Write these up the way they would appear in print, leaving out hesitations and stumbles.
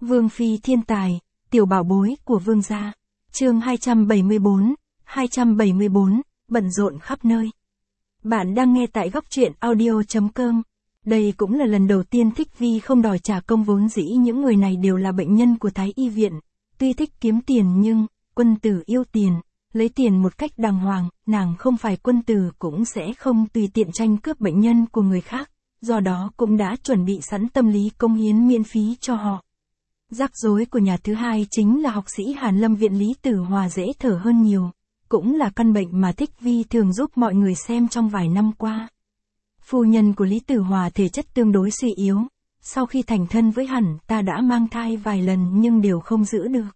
Vương phi thiên tài, tiểu bảo bối của vương gia. Chương 274, bận rộn khắp nơi. Bạn đang nghe tại góc truyện audio.com. Đây cũng là lần đầu tiên Thích Vi không đòi trả công, vốn dĩ những người này đều là bệnh nhân của Thái Y viện. Tuy thích kiếm tiền nhưng, quân tử yêu tiền, lấy tiền một cách đàng hoàng, nàng không phải quân tử cũng sẽ không tùy tiện tranh cướp bệnh nhân của người khác, do đó cũng đã chuẩn bị sẵn tâm lý cống hiến miễn phí cho họ. Rắc rối của nhà thứ hai chính là học sĩ Hàn Lâm viện Lý Tử Hòa dễ thở hơn nhiều, cũng là căn bệnh mà Thích Vi thường giúp mọi người xem trong vài năm qua. Phu nhân của Lý Tử Hòa thể chất tương đối suy yếu, sau khi thành thân với hắn ta đã mang thai vài lần nhưng đều không giữ được.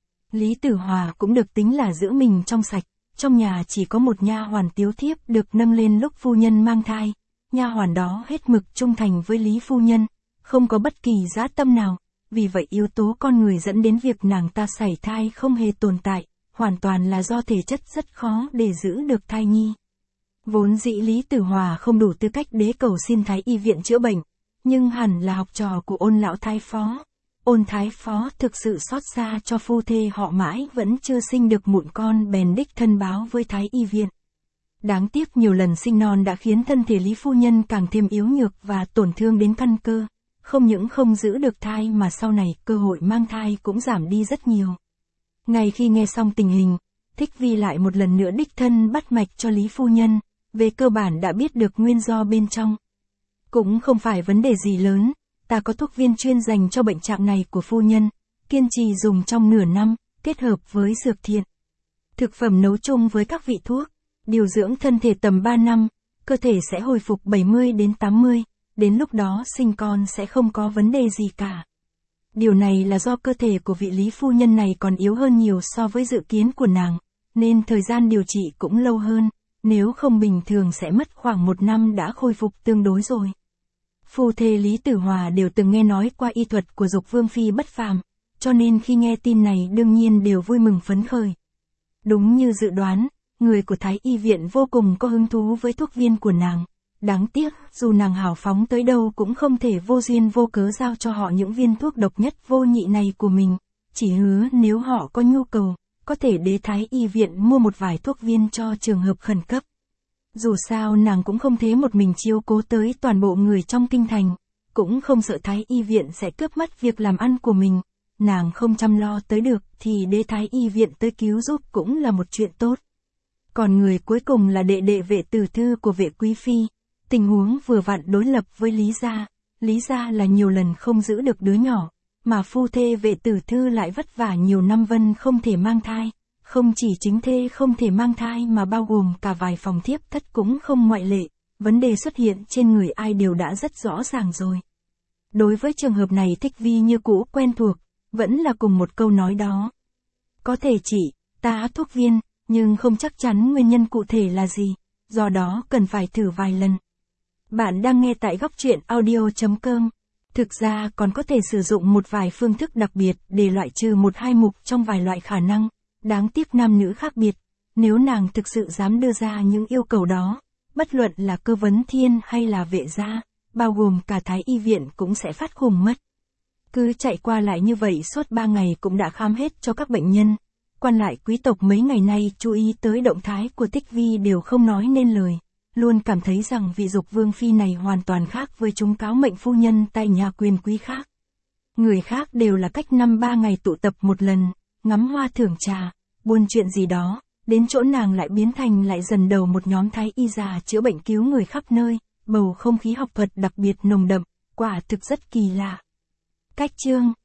Lý Tử Hòa cũng được tính là giữ mình trong sạch, trong nhà chỉ có một nha hoàn Tiếu Thiếp được nâng lên lúc phu nhân mang thai, nha hoàn đó hết mực trung thành với Lý phu nhân, không có bất kỳ dã tâm nào, vì vậy yếu tố con người dẫn đến việc nàng ta sảy thai không hề tồn tại, hoàn toàn là do thể chất rất khó để giữ được thai nhi. Vốn dĩ Lý Tử Hòa không đủ tư cách để cầu xin Thái Y viện chữa bệnh, nhưng hẳn là học trò của Ôn lão thái phó. Ôn thái phó thực sự xót xa cho phu thê họ mãi vẫn chưa sinh được mụn con, bèn đích thân báo với Thái Y viện. Đáng tiếc nhiều lần sinh non đã khiến thân thể Lý phu nhân càng thêm yếu nhược và tổn thương đến căn cơ, không những không giữ được thai mà sau này cơ hội mang thai cũng giảm đi rất nhiều. Ngay khi nghe xong tình hình, Thích Vi lại một lần nữa đích thân bắt mạch cho Lý phu nhân, về cơ bản đã biết được nguyên do bên trong. Cũng không phải vấn đề gì lớn, ta có thuốc viên chuyên dành cho bệnh trạng này của phu nhân, kiên trì dùng trong nửa năm, kết hợp với dược thiện. Thực phẩm nấu chung với các vị thuốc, điều dưỡng thân thể tầm 3 năm, cơ thể sẽ hồi phục 70 đến 80, đến lúc đó sinh con sẽ không có vấn đề gì cả. Điều này là do cơ thể của vị Lý phu nhân này còn yếu hơn nhiều so với dự kiến của nàng, nên thời gian điều trị cũng lâu hơn, nếu không bình thường sẽ mất khoảng 1 năm đã khôi phục tương đối rồi. Phu thê Lý Tử Hòa đều từng nghe nói qua y thuật của Dục Vương phi bất phàm, cho nên khi nghe tin này đương nhiên đều vui mừng phấn khởi. Đúng như dự đoán, người của Thái Y viện vô cùng có hứng thú với thuốc viên của nàng. Đáng tiếc, dù nàng hào phóng tới đâu cũng không thể vô duyên vô cớ giao cho họ những viên thuốc độc nhất vô nhị này của mình, chỉ hứa nếu họ có nhu cầu, có thể đến Thái Y viện mua một vài thuốc viên cho trường hợp khẩn cấp. Dù sao nàng cũng không thế một mình chiếu cố tới toàn bộ người trong kinh thành, cũng không sợ Thái Y viện sẽ cướp mất việc làm ăn của mình, nàng không chăm lo tới được thì để Thái Y viện tới cứu giúp cũng là một chuyện tốt. Còn người cuối cùng là đệ đệ Vệ Tử Thư của Vệ quý phi, tình huống vừa vặn đối lập với Lý gia là nhiều lần không giữ được đứa nhỏ, mà phu thê Vệ Tử Thư lại vất vả nhiều năm vẫn không thể mang thai. Không chỉ chính thê không thể mang thai mà bao gồm cả vài phòng thiếp thất cũng không ngoại lệ, vấn đề xuất hiện trên người ai đều đã rất rõ ràng rồi. Đối với trường hợp này Thích Vi như cũ quen thuộc, vẫn là cùng một câu nói đó. Có thể chỉ, ta thuốc viên, nhưng không chắc chắn nguyên nhân cụ thể là gì, do đó cần phải thử vài lần. Bạn đang nghe tại góc truyện audio.com. Thực ra còn có thể sử dụng một vài phương thức đặc biệt để loại trừ 1-2 mục trong vài loại khả năng. Đáng tiếc nam nữ khác biệt, nếu nàng thực sự dám đưa ra những yêu cầu đó, bất luận là Cơ Vấn Thiên hay là Vệ gia, bao gồm cả Thái Y viện cũng sẽ phát khùng mất. Cứ chạy qua lại như vậy suốt 3 ngày cũng đã khám hết cho các bệnh nhân. Quan lại quý tộc mấy ngày nay chú ý tới động thái của Thích Vi đều không nói nên lời, luôn cảm thấy rằng vị Dục Vương phi này hoàn toàn khác với chúng cáo mệnh phu nhân tại nhà quyền quý khác. Người khác đều là cách 5-3 ngày tụ tập một lần, ngắm hoa thưởng trà, buôn chuyện gì đó, đến chỗ nàng lại biến thành lại dần đầu một nhóm thái y già chữa bệnh cứu người khắp nơi, bầu không khí học thuật đặc biệt nồng đậm, quả thực rất kỳ lạ. Cách chương